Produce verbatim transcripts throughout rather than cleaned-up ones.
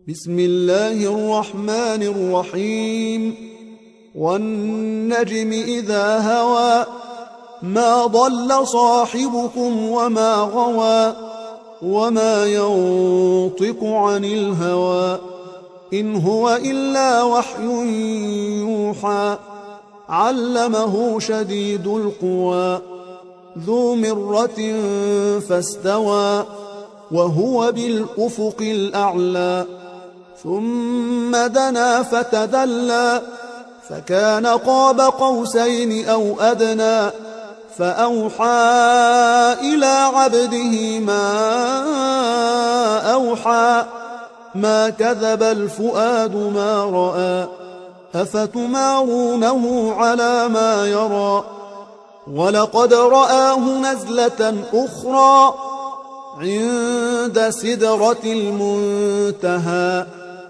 بسم الله الرحمن الرحيم والنجم إذا هوى ما ضل صاحبكم وما غوى وما ينطق عن الهوى إن هو إلا وحي يوحى علمه شديد القوى ذو مرة فاستوى وهو بالأفق الأعلى ثم دنا فتدلى فكان قاب قوسين أو أدنى فأوحى إلى عبده ما أوحى ما كذب الفؤاد ما رأى أفتمارونه على ما يرى ولقد رآه نزلة أخرى عند سدرة المنتهى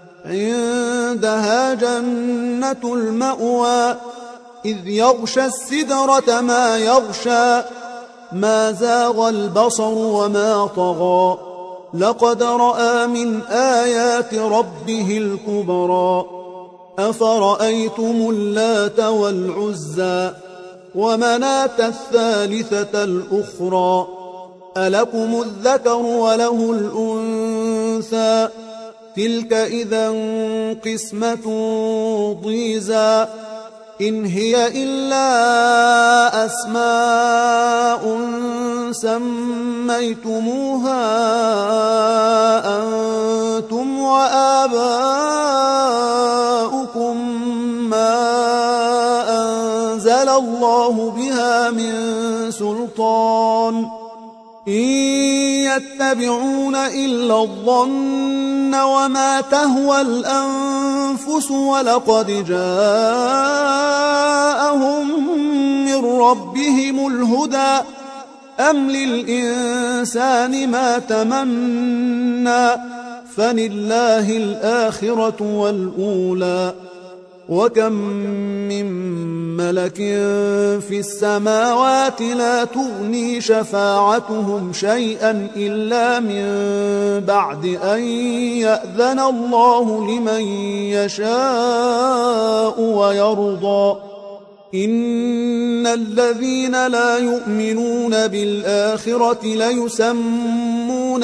عندها جنة المأوى إذ يغشى السدرة ما يغشى ما زاغ البصر وما طغى لقد رأى من آيات ربه الكبرى أفرأيتم اللات والعزى ومناة الثالثة الأخرى ألكم الذكر وله الأنثى تلك إذا قسمة ضيزى إن هي إلا أسماء سميتموها أنتم وآباؤكم ما أنزل الله بها من سلطان إن يتبعون إلا الظن وما تهوى الأنفس ولقد جاءهم من ربهم الهدى أم للإنسان ما تمنى فلله الآخرة والأولى وكم من ملك في السماوات لا تغني شفاعتهم شيئا إلا من بعد أن يأذن الله لمن يشاء ويرضى إن الذين لا يؤمنون بالآخرة ليسمون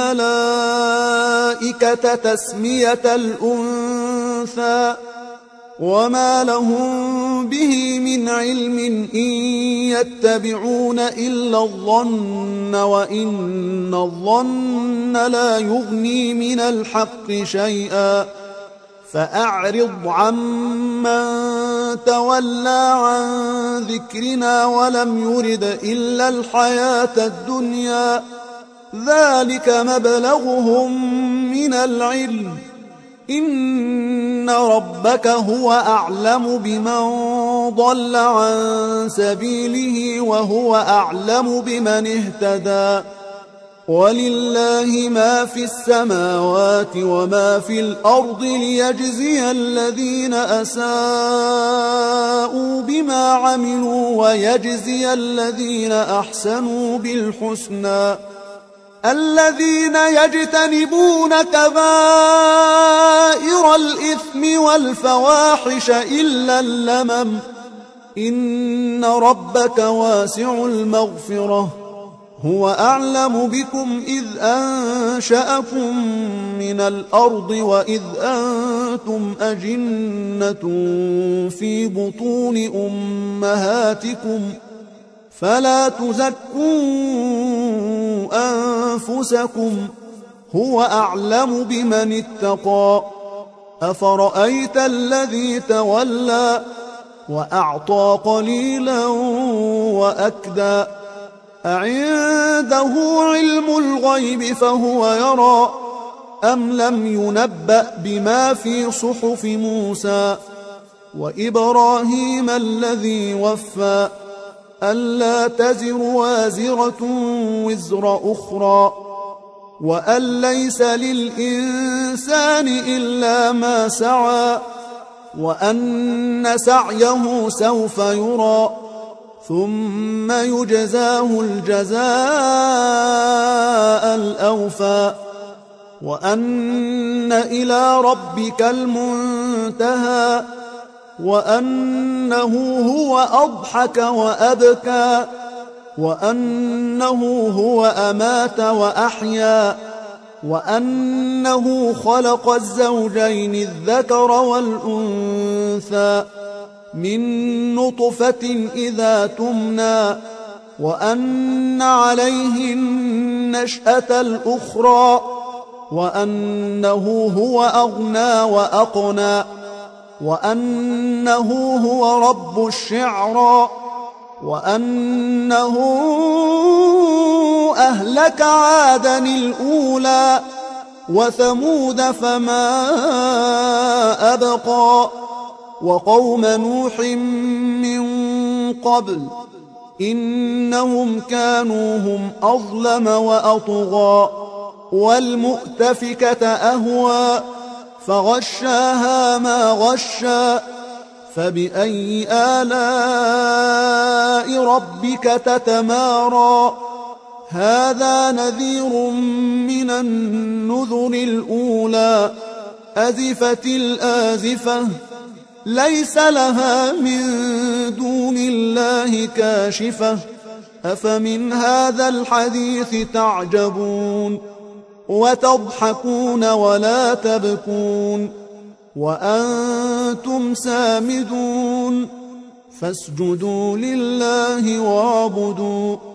الملائكة تسمية الأنثى وما لهم به من علم إن يتبعون إلا الظن وإن الظن لا يغني من الحق شيئا فأعرض عمن تولى عن ذكرنا ولم يرد إلا الحياة الدنيا ذلك مبلغهم من العلم إن ربك هو أعلم بمن ضل عن سبيله وهو أعلم بمن اهتدى ولله ما في السماوات وما في الأرض ليجزي الذين أساءوا بما عملوا ويجزي الذين أحسنوا بالحسنى الذين يجتنبون كبائر الإثم والفواحش إلا اللمم إن ربك واسع المغفرة هو أعلم بكم إذ أنشأكم من الأرض وإذ أنتم أجنة في بطون أمهاتكم فلا تزكوا أنفسكم هو أعلم بمن اتقى أفرأيت الذي تولى وأعطى قليلا وأكدى أعنده علم الغيب فهو يرى أم لم ينبأ بما في صحف موسى وإبراهيم الذي وفى ألا تزر وازرة وزر أخرى وأن ليس للإنسان إلا ما سعى وأن سعيه سوف يرى ثم يجزاه الجزاء الأوفى وأن إلى ربك المنتهى وأنه هو أضحك وأبكى وأنه هو أمات وأحيا وأنه خلق الزوجين الذكر والأنثى من نطفة إذا تمنى وأن عليه النشأة الأخرى وأنه هو أغنى وأقنى وأنه هو رب الشعرى وأنه أهلك عادا الأولى وثمود فما أبقى وقوم نوح من قبل إنهم كانوا هم أظلم وأطغى والمؤتفكة أهوى فغشاها ما غشى فبأي آلاء ربك تتمارى هذا نذير من النذر الأولى أزفت الآزفة ليس لها من دون الله كاشفة أفمن هذا الحديث تعجبون وتضحكون ولا تبكون وأنتم سامدون فاسجدوا لله واعبدوا